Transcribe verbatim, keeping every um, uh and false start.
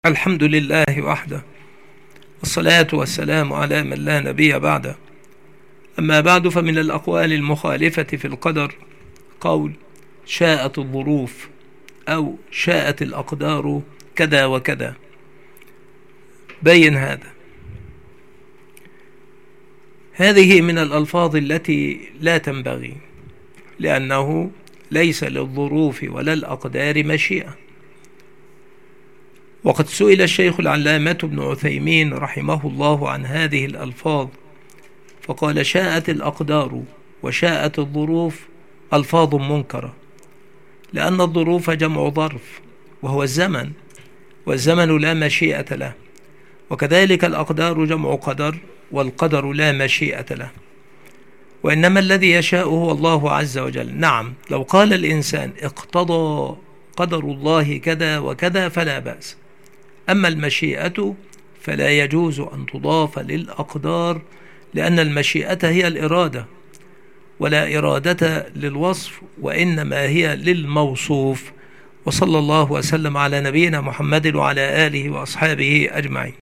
الحمد لله وحده، والصلاة والسلام على من لا نبي بعده. أما بعد، فمن الأقوال المخالفة في القدر قول شاءت الظروف أو شاءت الأقدار كذا وكذا. بين هذا. هذه من الألفاظ التي لا تنبغي، لأنه ليس للظروف ولا الأقدار مشيئة. وقد سئل الشيخ العلامة ابن عثيمين رحمه الله عن هذه الألفاظ، فقال: شاءت الأقدار وشاءت الظروف ألفاظ منكرة، لأن الظروف جمع ظرف وهو الزمن، والزمن لا مشيئة له، وكذلك الأقدار جمع قدر، والقدر لا مشيئة له، وإنما الذي يشاء هو الله عز وجل. نعم، لو قال الإنسان اقتضى قدر الله كذا وكذا فلا بأس، أما المشيئة فلا يجوز أن تضاف للأقدار، لأن المشيئة هي الإرادة، ولا إرادة للوصف، وإنما هي للموصوف. وصلى الله وسلم على نبينا محمد وعلى آله وأصحابه أجمعين.